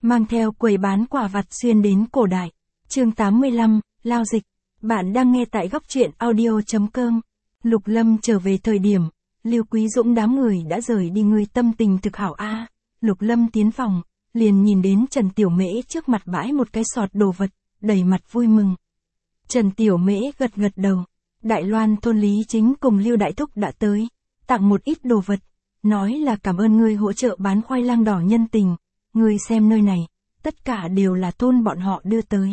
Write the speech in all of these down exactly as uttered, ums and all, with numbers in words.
mang theo quầy bán quả vặt xuyên đến cổ đại. Chương tám mươi lăm, lao dịch. Bạn đang nghe tại góc truyện audio chấm com. Lục Lâm trở về thời điểm, Lưu Quý Dũng đám người đã rời đi, người tâm tình thực hảo a. À. Lục Lâm tiến phòng, liền nhìn đến Trần Tiểu Mễ trước mặt bãi một cái sọt đồ vật, đầy mặt vui mừng. Trần Tiểu Mễ gật gật đầu. Đại Loan thôn Lý Chính cùng Lưu Đại Thúc đã tới, tặng một ít đồ vật, nói là cảm ơn ngươi hỗ trợ bán khoai lang đỏ nhân tình, ngươi xem nơi này, tất cả đều là thôn bọn họ đưa tới.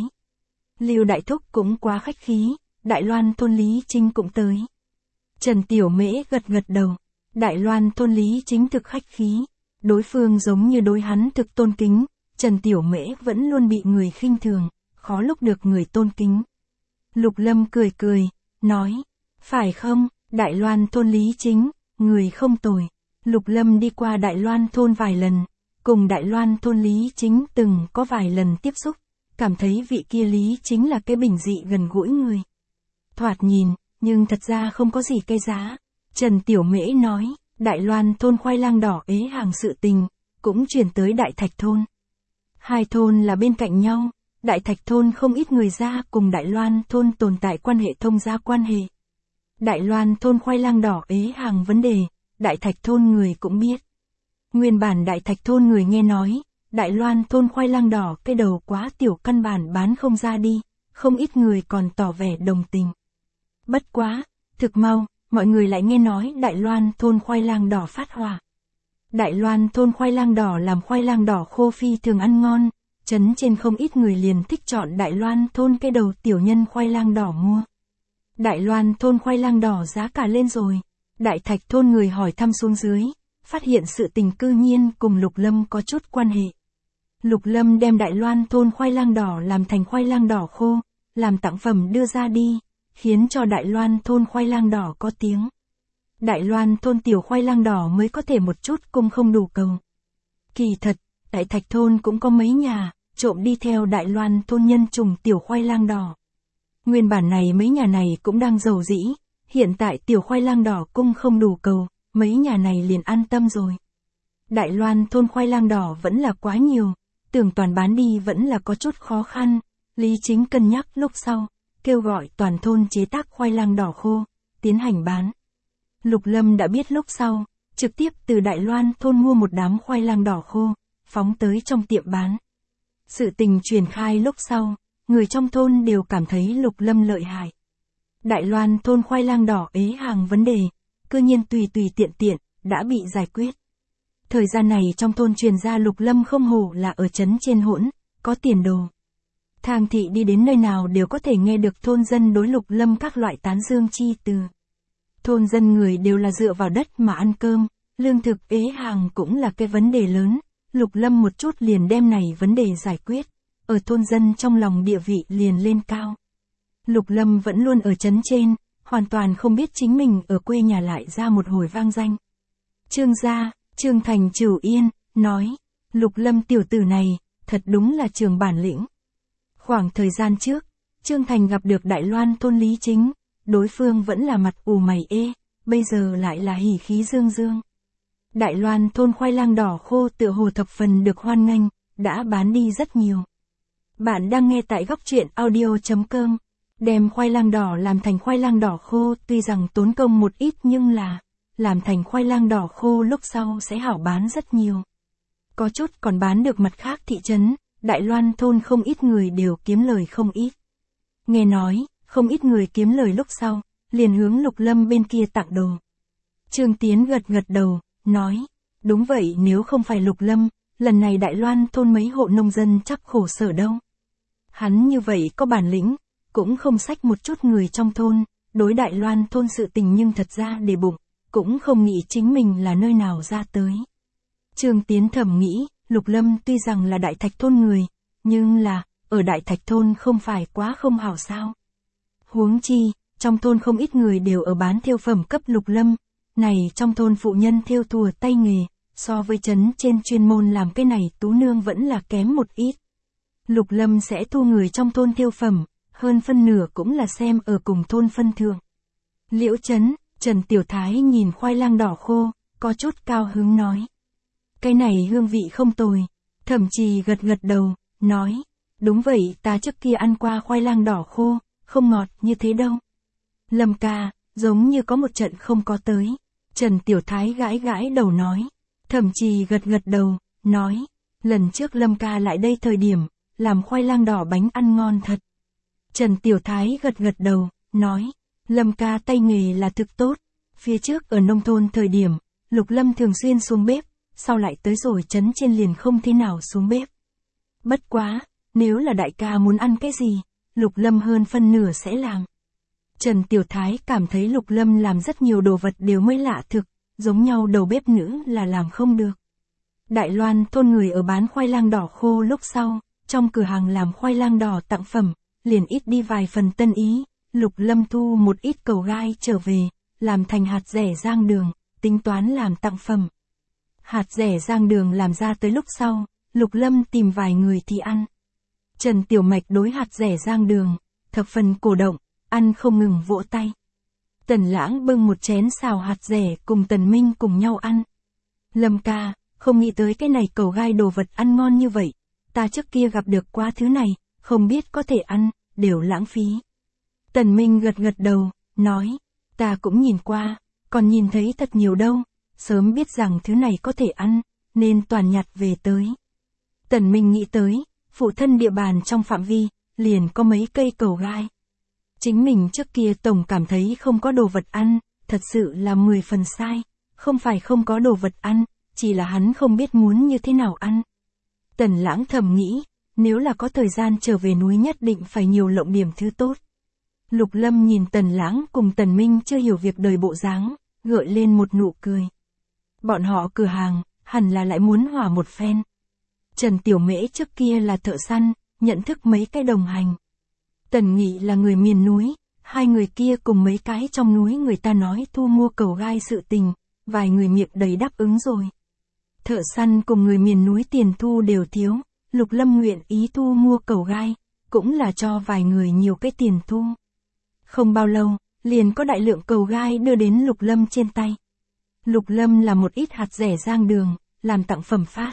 Lưu Đại Thúc cũng quá khách khí, Đại Loan thôn Lý Chính cũng tới. Trần Tiểu Mễ gật gật đầu, Đại Loan thôn Lý Chính thực khách khí, đối phương giống như đối hắn thực tôn kính, Trần Tiểu Mễ vẫn luôn bị người khinh thường, khó lúc được người tôn kính. Lục Lâm cười cười, nói, phải không, Đại Loan thôn Lý Chính, người không tồi. Lục Lâm đi qua Đại Loan thôn vài lần, cùng Đại Loan thôn Lý Chính từng có vài lần tiếp xúc, cảm thấy vị kia Lý Chính là cái bình dị gần gũi người. Thoạt nhìn, nhưng thật ra không có gì cây giá. Trần Tiểu Mễ nói, Đại Loan thôn khoai lang đỏ ế hàng sự tình, cũng chuyển tới Đại Thạch thôn. Hai thôn là bên cạnh nhau, Đại Thạch thôn không ít người ra cùng Đại Loan thôn tồn tại quan hệ thông gia quan hệ. Đại Loan thôn khoai lang đỏ ế hàng vấn đề, Đại Thạch thôn người cũng biết. Nguyên bản Đại Thạch thôn người nghe nói, Đại Loan thôn khoai lang đỏ cái đầu quá tiểu căn bản bán không ra đi, không ít người còn tỏ vẻ đồng tình. Bất quá, thực mau, mọi người lại nghe nói Đại Loan thôn khoai lang đỏ phát hỏa. Đại Loan thôn khoai lang đỏ làm khoai lang đỏ khô phi thường ăn ngon, trấn trên không ít người liền thích chọn Đại Loan thôn cái đầu tiểu nhân khoai lang đỏ mua. Đại Loan thôn khoai lang đỏ giá cả lên rồi. Đại Thạch thôn người hỏi thăm xuống dưới, phát hiện sự tình cư nhiên cùng Lục Lâm có chút quan hệ. Lục Lâm đem Đại Loan thôn khoai lang đỏ làm thành khoai lang đỏ khô, làm tặng phẩm đưa ra đi, khiến cho Đại Loan thôn khoai lang đỏ có tiếng. Đại Loan thôn tiểu khoai lang đỏ mới có thể một chút cung không đủ cầu. Kỳ thật, Đại Thạch thôn cũng có mấy nhà, trộm đi theo Đại Loan thôn nhân trùng tiểu khoai lang đỏ. Nguyên bản này mấy nhà này cũng đang giàu dĩ, hiện tại tiểu khoai lang đỏ cung không đủ cầu, mấy nhà này liền an tâm rồi. Đại Loan thôn khoai lang đỏ vẫn là quá nhiều, tưởng toàn bán đi vẫn là có chút khó khăn, Lý Chính cân nhắc lúc sau, kêu gọi toàn thôn chế tác khoai lang đỏ khô, tiến hành bán. Lục Lâm đã biết lúc sau, trực tiếp từ Đại Loan thôn mua một đám khoai lang đỏ khô, phóng tới trong tiệm bán. Sự tình truyền khai lúc sau, người trong thôn đều cảm thấy Lục Lâm lợi hại. Đại Loan thôn khoai lang đỏ ế hàng vấn đề, cư nhiên tùy tùy tiện tiện, đã bị giải quyết. Thời gian này trong thôn truyền ra Lục Lâm không hổ là ở trấn trên hỗn, có tiền đồ. Thang thị đi đến nơi nào đều có thể nghe được thôn dân đối Lục Lâm các loại tán dương chi từ. Thôn dân người đều là dựa vào đất mà ăn cơm, lương thực ế hàng cũng là cái vấn đề lớn, Lục Lâm một chút liền đem này vấn đề giải quyết, ở thôn dân trong lòng địa vị liền lên cao. Lục Lâm vẫn luôn ở trấn trên, hoàn toàn không biết chính mình ở quê nhà lại ra một hồi vang danh. Trương gia, Trương Thành Trửu Yên, nói, Lục Lâm tiểu tử này, thật đúng là trường bản lĩnh. Khoảng thời gian trước, Trương Thành gặp được Đại Loan thôn Lý Chính, đối phương vẫn là mặt ù mày ê, bây giờ lại là hỉ khí dương dương. Đại Loan thôn khoai lang đỏ khô tựa hồ thập phần được hoan nghênh, đã bán đi rất nhiều. Bạn đang nghe tại góc truyện audio chấm com. Đem khoai lang đỏ làm thành khoai lang đỏ khô tuy rằng tốn công một ít nhưng là, làm thành khoai lang đỏ khô lúc sau sẽ hảo bán rất nhiều. Có chút còn bán được mặt khác thị trấn, Đại Loan thôn không ít người đều kiếm lời không ít. Nghe nói, không ít người kiếm lời lúc sau, liền hướng Lục Lâm bên kia tặng đồ. Trương Tiến gật gật đầu, nói, đúng vậy, nếu không phải Lục Lâm, lần này Đại Loan thôn mấy hộ nông dân chắc khổ sở đâu. Hắn như vậy có bản lĩnh, cũng không xách một chút người trong thôn, đối Đại Loan thôn sự tình nhưng thật ra để bụng, cũng không nghĩ chính mình là nơi nào ra tới. Trương Tiến thầm nghĩ, Lục Lâm tuy rằng là Đại Thạch thôn người, nhưng là, ở Đại Thạch thôn không phải quá không hảo sao. Huống chi, trong thôn không ít người đều ở bán thêu phẩm cấp Lục Lâm, này trong thôn phụ nhân thêu thùa tay nghề, so với trấn trên chuyên môn làm cái này tú nương vẫn là kém một ít. Lục Lâm sẽ thu người trong thôn thêu phẩm, hơn phân nửa cũng là xem ở cùng thôn phân thượng. Liễu trấn, Trần Tiểu Thái nhìn khoai lang đỏ khô, có chút cao hứng nói. Cái này hương vị không tồi, Thẩm Trì gật gật đầu, nói, đúng vậy, ta trước kia ăn qua khoai lang đỏ khô, không ngọt như thế đâu. Lâm ca, giống như có một trận không có tới. Trần Tiểu Thái gãi gãi đầu nói. Thẩm Trì gật gật đầu, nói, lần trước Lâm ca lại đây thời điểm, làm khoai lang đỏ bánh ăn ngon thật. Trần Tiểu Thái gật gật đầu, nói, Lâm ca tay nghề là thực tốt. Phía trước ở nông thôn thời điểm, Lục Lâm thường xuyên xuống bếp, sau lại tới rồi trấn trên liền không thế nào xuống bếp. Bất quá, nếu là đại ca muốn ăn cái gì, Lục Lâm hơn phân nửa sẽ làm. Trần Tiểu Thái cảm thấy Lục Lâm làm rất nhiều đồ vật đều mới lạ thực, giống nhau đầu bếp nữ là làm không được. Đại Loan thôn người ở bán khoai lang đỏ khô lúc sau, trong cửa hàng làm khoai lang đỏ tặng phẩm, liền ít đi vài phần tân ý, Lục Lâm thu một ít cầu gai trở về, làm thành hạt rẻ rang đường, tính toán làm tặng phẩm. Hạt rẻ rang đường làm ra tới lúc sau, Lục Lâm tìm vài người thì ăn. Trần Tiểu Mạch đối hạt rẻ rang đường, thập phần cổ động, ăn không ngừng vỗ tay. Tần Lãng bưng một chén xào hạt rẻ cùng Tần Minh cùng nhau ăn. Lâm ca, không nghĩ tới cái này cầu gai đồ vật ăn ngon như vậy, ta trước kia gặp được quá thứ này, không biết có thể ăn, đều lãng phí. Tần Minh gật gật đầu, nói, ta cũng nhìn qua, còn nhìn thấy thật nhiều đâu, sớm biết rằng thứ này có thể ăn, nên toàn nhặt về tới. Tần Minh nghĩ tới, phụ thân địa bàn trong phạm vi, liền có mấy cây cầu gai. Chính mình trước kia tổng cảm thấy không có đồ vật ăn, thật sự là mười phần sai, không phải không có đồ vật ăn, chỉ là hắn không biết muốn như thế nào ăn. Tần Lãng thầm nghĩ, nếu là có thời gian trở về núi nhất định phải nhiều lộng điểm thứ tốt. Lục Lâm nhìn Tần Lãng cùng Tần Minh chưa hiểu việc đời bộ dáng, gợi lên một nụ cười. Bọn họ cửa hàng, hẳn là lại muốn hòa một phen. Trần Tiểu Mễ trước kia là thợ săn, nhận thức mấy cái đồng hành. Tần Nghị là người miền núi, hai người kia cùng mấy cái trong núi người ta nói thu mua cầu gai sự tình, vài người miệng đầy đáp ứng rồi. Thợ săn cùng người miền núi tiền thu đều thiếu, Lục Lâm nguyện ý thu mua cầu gai, cũng là cho vài người nhiều cái tiền thu. Không bao lâu, liền có đại lượng cầu gai đưa đến Lục Lâm trên tay. Lục Lâm là một ít hạt rẻ rang đường, làm tặng phẩm phát.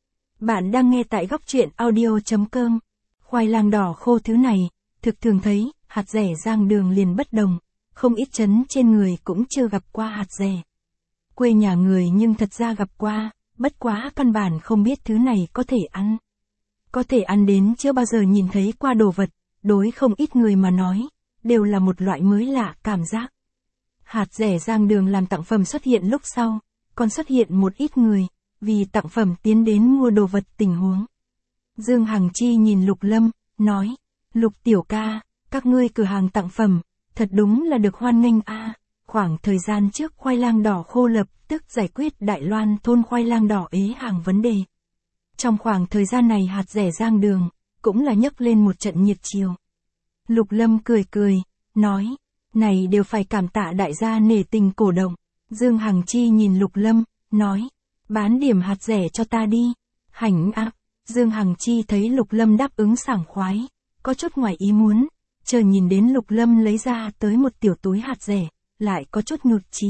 Bạn đang nghe tại góc truyện audio chấm com. Khoai lang đỏ khô thứ này, thực thường thấy, hạt rẻ rang đường liền bất đồng, không ít chấn trên người cũng chưa gặp qua hạt rẻ. Quê nhà người nhưng thật ra gặp qua, bất quá căn bản không biết thứ này có thể ăn. Có thể ăn đến chưa bao giờ nhìn thấy qua đồ vật, đối không ít người mà nói, đều là một loại mới lạ cảm giác. Hạt rẻ rang đường làm tặng phẩm xuất hiện lúc sau, còn xuất hiện một ít người, vì tặng phẩm tiến đến mua đồ vật tình huống. Dương Hằng Chi nhìn Lục Lâm, nói, Lục tiểu ca, các ngươi cửa hàng tặng phẩm, thật đúng là được hoan nghênh a. Khoảng thời gian trước khoai lang đỏ khô lập tức giải quyết Đại Loan thôn khoai lang đỏ ế hàng vấn đề. Trong khoảng thời gian này hạt rẻ rang đường, cũng là nhấc lên một trận nhiệt chiều. Lục Lâm cười cười, nói, này đều phải cảm tạ đại gia nể tình cổ động. Dương Hằng Chi nhìn Lục Lâm, nói, bán điểm hạt rẻ cho ta đi. Hành áp, Dương Hằng Chi thấy Lục Lâm đáp ứng sảng khoái, có chút ngoài ý muốn, chờ nhìn đến Lục Lâm lấy ra tới một tiểu túi hạt rẻ, lại có chút nhụt chí.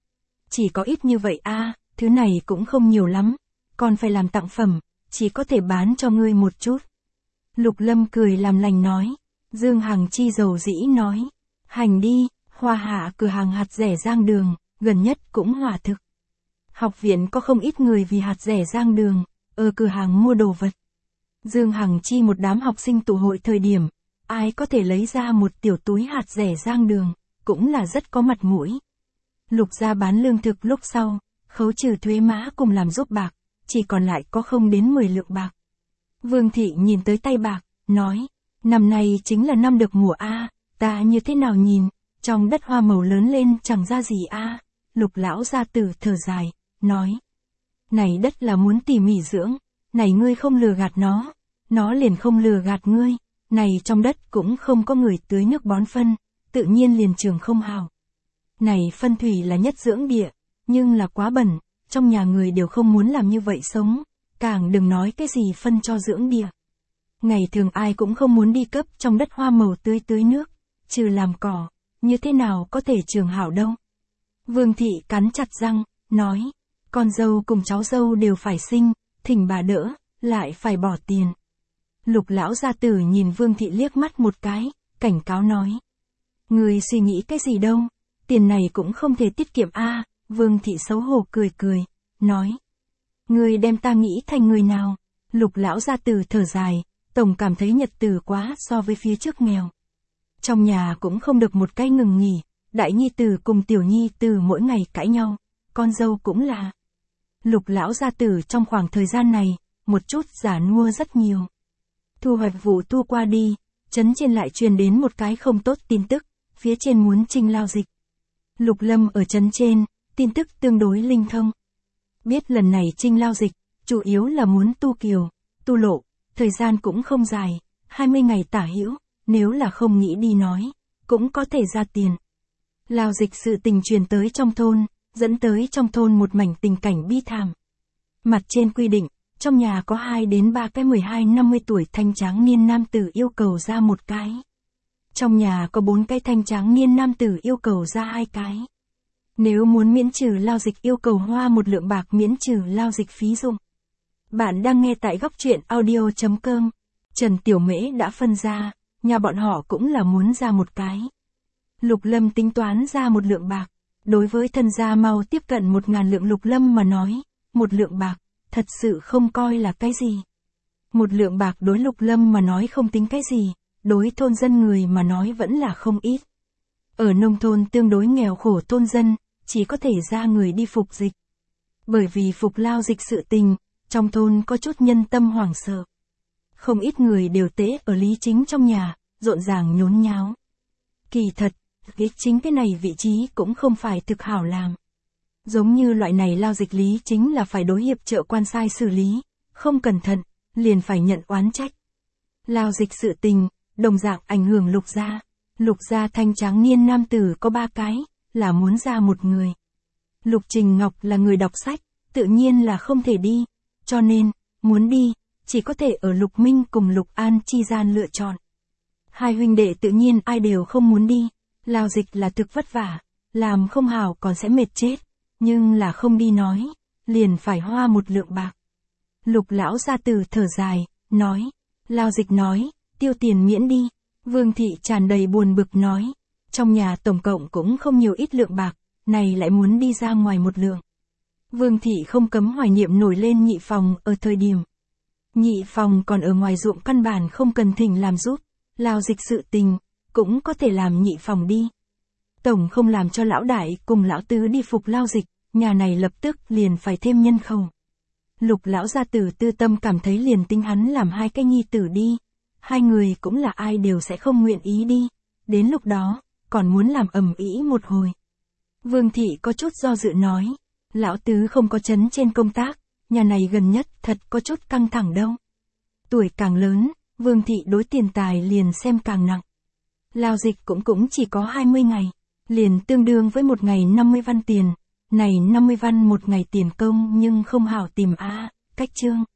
Chỉ có ít như vậy a, thứ này cũng không nhiều lắm, còn phải làm tặng phẩm, chỉ có thể bán cho ngươi một chút. Lục Lâm cười làm lành nói, Dương Hằng Chi dầu dĩ nói, hành đi, Hoa Hạ cửa hàng hạt rẻ rang đường, gần nhất cũng hòa thực. Học viện có không ít người vì hạt rẻ rang đường, ở cửa hàng mua đồ vật. Dương Hằng Chi một đám học sinh tụ hội thời điểm, ai có thể lấy ra một tiểu túi hạt rẻ rang đường, cũng là rất có mặt mũi. Lục gia bán lương thực lúc sau, khấu trừ thuế má cùng làm giúp bạc, chỉ còn lại có không đến mười lượng bạc. Vương Thị nhìn tới tay bạc, nói, năm nay chính là năm được mùa A, ta như thế nào nhìn, trong đất hoa màu lớn lên chẳng ra gì A. Lục lão gia tử thở dài, nói, này đất là muốn tỉ mỉ dưỡng, này ngươi không lừa gạt nó, nó liền không lừa gạt ngươi, này trong đất cũng không có người tưới nước bón phân, tự nhiên liền trường không hào. Này phân thủy là nhất dưỡng địa, nhưng là quá bẩn, trong nhà người đều không muốn làm như vậy sống, càng đừng nói cái gì phân cho dưỡng địa. Ngày thường ai cũng không muốn đi cấp trong đất hoa màu tưới tưới nước, trừ làm cỏ, như thế nào có thể trường hảo đâu. Vương Thị cắn chặt răng, nói, con dâu cùng cháu dâu đều phải sinh, thỉnh bà đỡ, lại phải bỏ tiền. Lục lão gia tử nhìn Vương Thị liếc mắt một cái, cảnh cáo nói. Người suy nghĩ cái gì đâu, tiền này cũng không thể tiết kiệm a. À. Vương Thị xấu hổ cười cười, nói. Người đem ta nghĩ thành người nào? Lục lão gia tử thở dài, tổng cảm thấy nhật tử quá so với phía trước nghèo. Trong nhà cũng không được một cái ngừng nghỉ, đại nhi tử cùng tiểu nhi tử mỗi ngày cãi nhau, con dâu cũng là. Lục lão gia tử trong khoảng thời gian này, một chút giả nua rất nhiều. Thu hoạch vụ thu qua đi, trấn trên lại truyền đến một cái không tốt tin tức, phía trên muốn trinh lao dịch. Lục Lâm ở trấn trên, tin tức tương đối linh thông. Biết lần này trinh lao dịch, chủ yếu là muốn tu kiều, tu lộ, thời gian cũng không dài, hai mươi ngày tả hữu, nếu là không nghĩ đi nói, cũng có thể ra tiền. Lao dịch sự tình truyền tới trong thôn, dẫn tới trong thôn một mảnh tình cảnh bi thảm. Mặt trên quy định, trong nhà có hai đến ba cái mười hai năm mươi tuổi thanh tráng niên nam tử yêu cầu ra một cái. Trong nhà có bốn cái thanh tráng niên nam tử yêu cầu ra hai cái. Nếu muốn miễn trừ lao dịch yêu cầu hoa một lượng bạc miễn trừ lao dịch phí dụng. Bạn đang nghe tại góc truyện audio chấm com. Trần Tiểu Mễ đã phân ra, nhà bọn họ cũng là muốn ra một cái. Lục Lâm tính toán ra một lượng bạc. Đối với thân gia mau tiếp cận một ngàn lượng Lục Lâm mà nói, một lượng bạc, thật sự không coi là cái gì. Một lượng bạc đối Lục Lâm mà nói không tính cái gì, đối thôn dân người mà nói vẫn là không ít. Ở nông thôn tương đối nghèo khổ thôn dân, chỉ có thể ra người đi phục dịch. Bởi vì phục lao dịch sự tình, trong thôn có chút nhân tâm hoảng sợ. Không ít người đều tế ở Lý Chính trong nhà, rộn ràng nhốn nháo. Kỳ thật, cái chính cái này vị trí cũng không phải thực hảo làm. Giống như loại này lao dịch Lý Chính là phải đối hiệp trợ quan sai xử lý, không cẩn thận, liền phải nhận oán trách. Lao dịch sự tình, đồng dạng ảnh hưởng Lục gia. Lục gia thanh tráng niên nam tử có ba cái, là muốn ra một người. Lục Trình Ngọc là người đọc sách, tự nhiên là không thể đi, cho nên, muốn đi, chỉ có thể ở Lục Minh cùng Lục An chi gian lựa chọn. Hai huynh đệ tự nhiên ai đều không muốn đi, lao dịch là thực vất vả, làm không hảo còn sẽ mệt chết, nhưng là không đi nói, liền phải hoa một lượng bạc. Lục lão gia tử thở dài, nói, lao dịch nói, tiêu tiền miễn đi. Vương Thị tràn đầy buồn bực nói, trong nhà tổng cộng cũng không nhiều ít lượng bạc, này lại muốn đi ra ngoài một lượng. Vương Thị không cấm hoài niệm nổi lên nhị phòng ở thời điểm. Nhị phòng còn ở ngoài ruộng căn bản không cần thỉnh làm giúp, lao dịch sự tình, cũng có thể làm nhị phòng đi. Tổng không làm cho lão đại cùng lão tứ đi phục lao dịch, nhà này lập tức liền phải thêm nhân khẩu. Lục lão gia tử tư tâm cảm thấy liền tính hắn làm hai cái nhi tử đi. Hai người cũng là ai đều sẽ không nguyện ý đi, đến lúc đó, còn muốn làm ầm ĩ một hồi. Vương Thị có chút do dự nói, lão tứ không có chấn trên công tác, nhà này gần nhất thật có chút căng thẳng đâu. Tuổi càng lớn, Vương Thị đối tiền tài liền xem càng nặng. Lao dịch cũng cũng chỉ có hai mươi ngày, liền tương đương với một ngày năm mươi văn tiền, này năm mươi văn một ngày tiền công nhưng không hảo tìm a, cách chương.